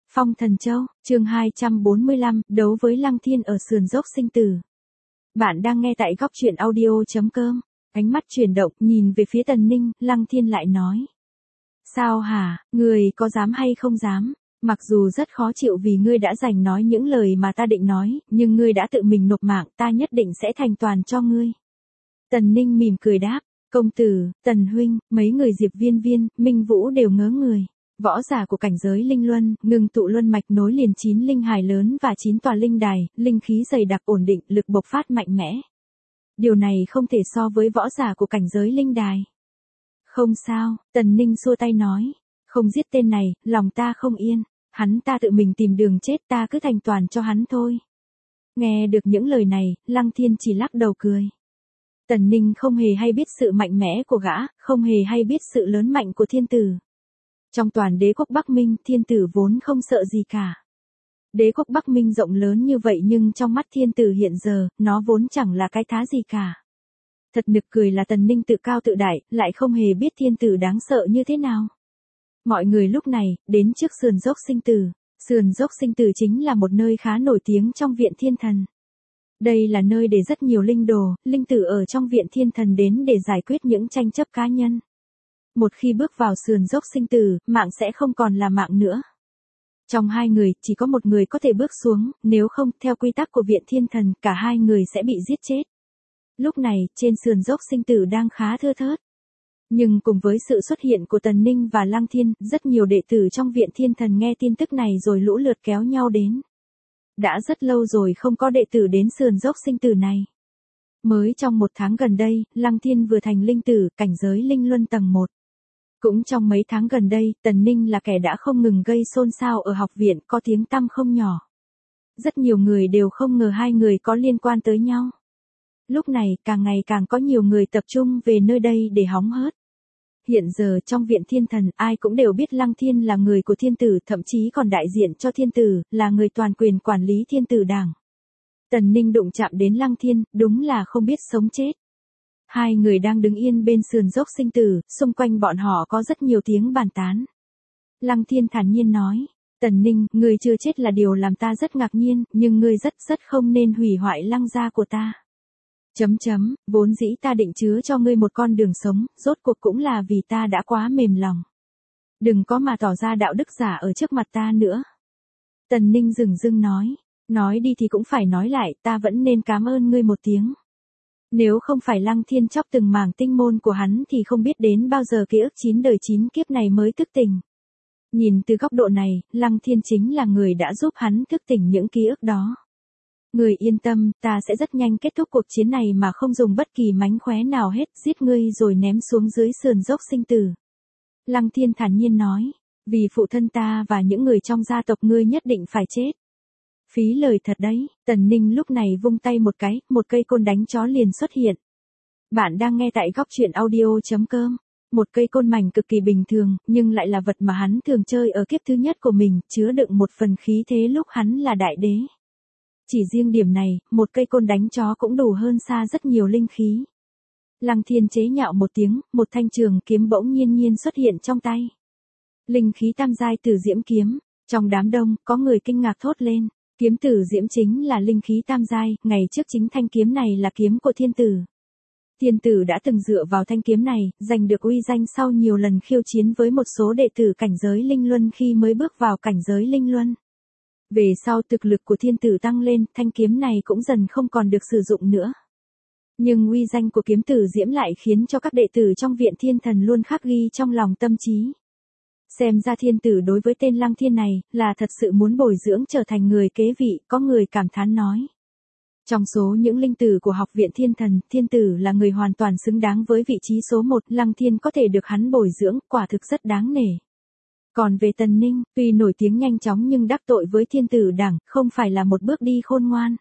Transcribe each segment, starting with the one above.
Phong Thần Châu, chương 245, đấu với Lăng Thiên ở sườn dốc sinh tử. Bạn đang nghe tại góc truyện audio.com. Ánh mắt chuyển động, nhìn về phía Tần Ninh, Lăng Thiên lại nói. Sao hả, người có dám hay không dám? Mặc dù rất khó chịu vì ngươi đã giành nói những lời mà ta định nói, nhưng ngươi đã tự mình nộp mạng, ta nhất định sẽ thành toàn cho ngươi. Tần Ninh mỉm cười đáp, công tử, Tần huynh, mấy người Diệp Viên Viên, Minh Vũ đều ngớ người. Võ giả của cảnh giới linh luân, ngừng tụ luân mạch nối liền 9 linh hài lớn và 9 tòa linh đài, linh khí dày đặc ổn định, lực bộc phát mạnh mẽ. Điều này không thể so với võ giả của cảnh giới linh đài. Không sao, Tần Ninh xua tay nói, không giết tên này, lòng ta không yên, hắn ta tự mình tìm đường chết, ta cứ thành toàn cho hắn thôi. Nghe được những lời này, Lăng Thiên chỉ lắc đầu cười. Tần Ninh không hề hay biết sự mạnh mẽ của gã, không hề hay biết sự lớn mạnh của thiên tử. Trong toàn đế quốc Bắc Minh, thiên tử vốn không sợ gì cả. Đế quốc Bắc Minh rộng lớn như vậy nhưng trong mắt thiên tử hiện giờ, nó vốn chẳng là cái thá gì cả. Thật nực cười là Tần Ninh tự cao tự đại, lại không hề biết thiên tử đáng sợ như thế nào. Mọi người lúc này, đến trước sườn dốc sinh tử. Sườn dốc sinh tử chính là một nơi khá nổi tiếng trong viện thiên thần. Đây là nơi để rất nhiều linh đồ, linh tử ở trong viện thiên thần đến để giải quyết những tranh chấp cá nhân. Một khi bước vào sườn dốc sinh tử, mạng sẽ không còn là mạng nữa. Trong hai người, chỉ có một người có thể bước xuống, nếu không, theo quy tắc của viện thiên thần, cả hai người sẽ bị giết chết. Lúc này, trên sườn dốc sinh tử đang khá thưa thớt. Nhưng cùng với sự xuất hiện của Tần Ninh và Lăng Thiên, rất nhiều đệ tử trong viện thiên thần nghe tin tức này rồi lũ lượt kéo nhau đến. Đã rất lâu rồi không có đệ tử đến sườn dốc sinh tử này. Mới trong 1 tháng gần đây, Lăng Thiên vừa thành linh tử, cảnh giới linh luân tầng 1. Cũng trong mấy tháng gần đây, Tần Ninh là kẻ đã không ngừng gây xôn xao ở học viện, có tiếng tăm không nhỏ. Rất nhiều người đều không ngờ hai người có liên quan tới nhau. Lúc này, càng ngày càng có nhiều người tập trung về nơi đây để hóng hớt. Hiện giờ trong viện thiên thần, ai cũng đều biết Lăng Thiên là người của thiên tử, thậm chí còn đại diện cho thiên tử, là người toàn quyền quản lý thiên tử đảng. Tần Ninh đụng chạm đến Lăng Thiên, đúng là không biết sống chết. Hai người đang đứng yên bên sườn dốc sinh tử, xung quanh bọn họ có rất nhiều tiếng bàn tán. Lăng Thiên thản nhiên nói, Tần Ninh, ngươi chưa chết là điều làm ta rất ngạc nhiên, nhưng ngươi rất không nên hủy hoại Lăng gia của ta. Vốn dĩ ta định chứa cho ngươi một con đường sống, rốt cuộc cũng là vì ta đã quá mềm lòng. Đừng có mà tỏ ra đạo đức giả ở trước mặt ta nữa. Tần Ninh dửng dưng nói đi thì cũng phải nói lại, ta vẫn nên cảm ơn ngươi một tiếng. Nếu không phải Lăng Thiên chóc từng mảng tinh môn của hắn thì không biết đến bao giờ ký ức 9 đời 9 kiếp này mới thức tỉnh. Nhìn từ góc độ này, Lăng Thiên chính là người đã giúp hắn thức tỉnh những ký ức đó. Người yên tâm, ta sẽ rất nhanh kết thúc cuộc chiến này mà không dùng bất kỳ mánh khóe nào hết, giết ngươi rồi ném xuống dưới sườn dốc sinh tử. Lăng Thiên thản nhiên nói, vì phụ thân ta và những người trong gia tộc ngươi nhất định phải chết. Phí lời thật đấy, Tần Ninh lúc này vung tay một cái, một cây côn đánh chó liền xuất hiện. Bạn đang nghe tại góc truyện audio.com. Một cây côn mảnh cực kỳ bình thường, nhưng lại là vật mà hắn thường chơi ở kiếp thứ nhất của mình, chứa đựng một phần khí thế lúc hắn là đại đế. Chỉ riêng điểm này, một cây côn đánh chó cũng đủ hơn xa rất nhiều linh khí. Lăng Thiên chế nhạo một tiếng, một thanh trường kiếm bỗng nhiên xuất hiện trong tay. Linh khí tam giai Tử Diễm kiếm, trong đám đông, có người kinh ngạc thốt lên. Kiếm Tử Diễm chính là linh khí tam giai, ngày trước chính thanh kiếm này là kiếm của thiên tử. Thiên tử đã từng dựa vào thanh kiếm này, giành được uy danh sau nhiều lần khiêu chiến với một số đệ tử cảnh giới linh luân khi mới bước vào cảnh giới linh luân. Về sau thực lực của thiên tử tăng lên, thanh kiếm này cũng dần không còn được sử dụng nữa. Nhưng uy danh của kiếm Tử Diễm lại khiến cho các đệ tử trong viện thiên thần luôn khắc ghi trong lòng tâm trí. Xem ra thiên tử đối với tên Lăng Thiên này, là thật sự muốn bồi dưỡng trở thành người kế vị, có người cảm thán nói. Trong số những linh tử của học viện thiên tử là người hoàn toàn xứng đáng với vị trí số 1, Lăng Thiên có thể được hắn bồi dưỡng, quả thực rất đáng nể. Còn về Tần Ninh, tuy nổi tiếng nhanh chóng nhưng đắc tội với thiên tử đảng, không phải là một bước đi khôn ngoan.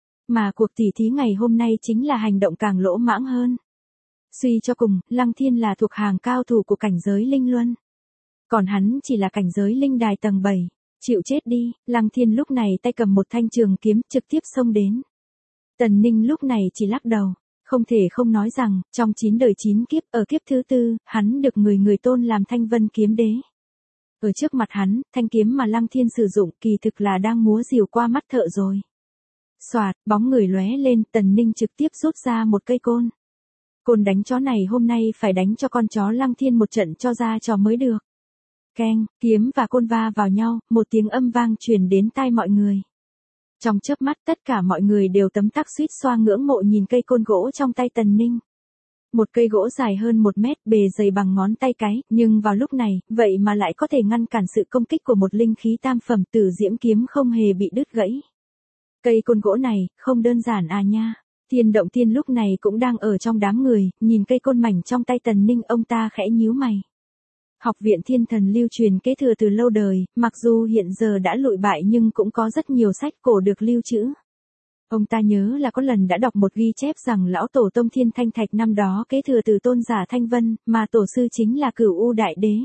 Mà cuộc tỉ thí ngày hôm nay chính là hành động càng lỗ mãng hơn. Suy cho cùng, Lăng Thiên là thuộc hàng cao thủ của cảnh giới linh luân. Còn hắn chỉ là cảnh giới linh đài tầng 7, chịu chết đi, Lăng Thiên lúc này tay cầm một thanh trường kiếm trực tiếp xông đến. Tần Ninh lúc này chỉ lắc đầu, không thể không nói rằng, trong 9 đời 9 kiếp, ở kiếp thứ 4, hắn được người tôn làm Thanh Vân kiếm đế. Ở trước mặt hắn, thanh kiếm mà Lăng Thiên sử dụng kỳ thực là đang múa rìu qua mắt thợ rồi. Xoạt, bóng người lóe lên, Tần Ninh trực tiếp rút ra một cây côn. Côn đánh chó này hôm nay phải đánh cho con chó Lăng Thiên một trận cho ra trò mới được. Keng, kiếm và côn va vào nhau, một tiếng âm vang truyền đến tai mọi người. Trong chớp mắt tất cả mọi người đều tấm tắc suýt xoa ngưỡng mộ nhìn cây côn gỗ trong tay Tần Ninh. Một cây gỗ dài hơn 1 mét, bề dày bằng ngón tay cái, nhưng vào lúc này, vậy mà lại có thể ngăn cản sự công kích của một linh khí tam phẩm Tử Diễm kiếm không hề bị đứt gãy. Cây côn gỗ này, không đơn giản à nha. Thiên Động Tiên lúc này cũng đang ở trong đám người, nhìn cây côn mảnh trong tay Tần Ninh, ông ta khẽ nhíu mày. Học viện Thiên Thần lưu truyền kế thừa từ lâu đời, mặc dù hiện giờ đã lụi bại nhưng cũng có rất nhiều sách cổ được lưu trữ. Ông ta nhớ là có lần đã đọc một ghi chép rằng lão tổ tông Thiên Thanh Thạch năm đó kế thừa từ tôn giả Thanh Vân, mà tổ sư chính là Cửu U Đại Đế.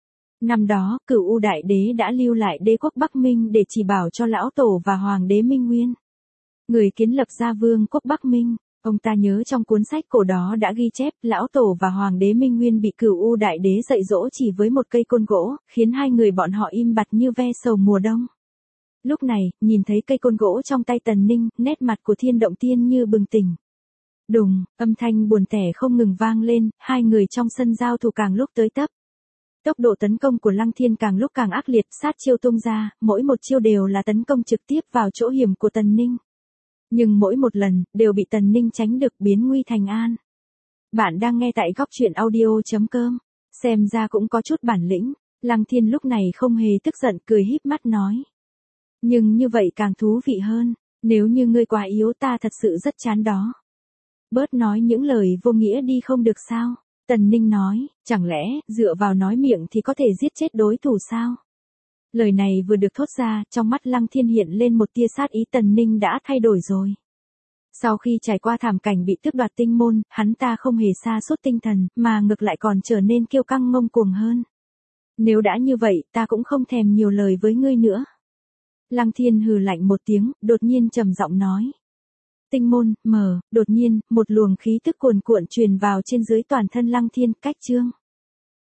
Năm đó, Cửu U Đại Đế đã lưu lại đế quốc Bắc Minh để chỉ bảo cho lão tổ và hoàng đế Minh Nguyên. Người kiến lập ra vương quốc Bắc Minh. Ông ta nhớ trong cuốn sách cổ đó đã ghi chép lão tổ và hoàng đế Minh Nguyên bị Cửu U Đại Đế dạy dỗ chỉ với một cây côn gỗ, khiến hai người bọn họ im bặt như ve sầu mùa đông. Lúc này, nhìn thấy cây côn gỗ trong tay Tần Ninh, nét mặt của Thiên Động Tiên như bừng tỉnh. Đùng, âm thanh buồn tẻ không ngừng vang lên, hai người trong sân giao thủ càng lúc tới tấp. Tốc độ tấn công của Lăng Thiên càng lúc càng ác liệt, sát chiêu tung ra, mỗi một chiêu đều là tấn công trực tiếp vào chỗ hiểm của Tần Ninh. Nhưng mỗi một lần, đều bị Tần Ninh tránh được, biến nguy thành an. Bạn đang nghe tại góc truyện audio.com. Xem ra cũng có chút bản lĩnh. Lăng Thiên lúc này không hề tức giận, cười híp mắt nói. Nhưng như vậy càng thú vị hơn. Nếu như ngươi quá yếu ta thật sự rất chán đó. Bớt nói những lời vô nghĩa đi không được sao? Tần Ninh nói, chẳng lẽ, dựa vào nói miệng thì có thể giết chết đối thủ sao? Lời này vừa được thốt ra, trong mắt Lăng Thiên hiện lên một tia sát ý. Tần Ninh đã thay đổi rồi. Sau khi trải qua thảm cảnh bị tước đoạt tinh môn, hắn ta không hề sa sút tinh thần, mà ngược lại còn trở nên kiêu căng ngông cuồng hơn. Nếu đã như vậy, ta cũng không thèm nhiều lời với ngươi nữa. Lăng Thiên hừ lạnh một tiếng, đột nhiên trầm giọng nói. Tinh môn, mở, đột nhiên, một luồng khí tức cuồn cuộn truyền vào trên dưới toàn thân Lăng Thiên, cách chương.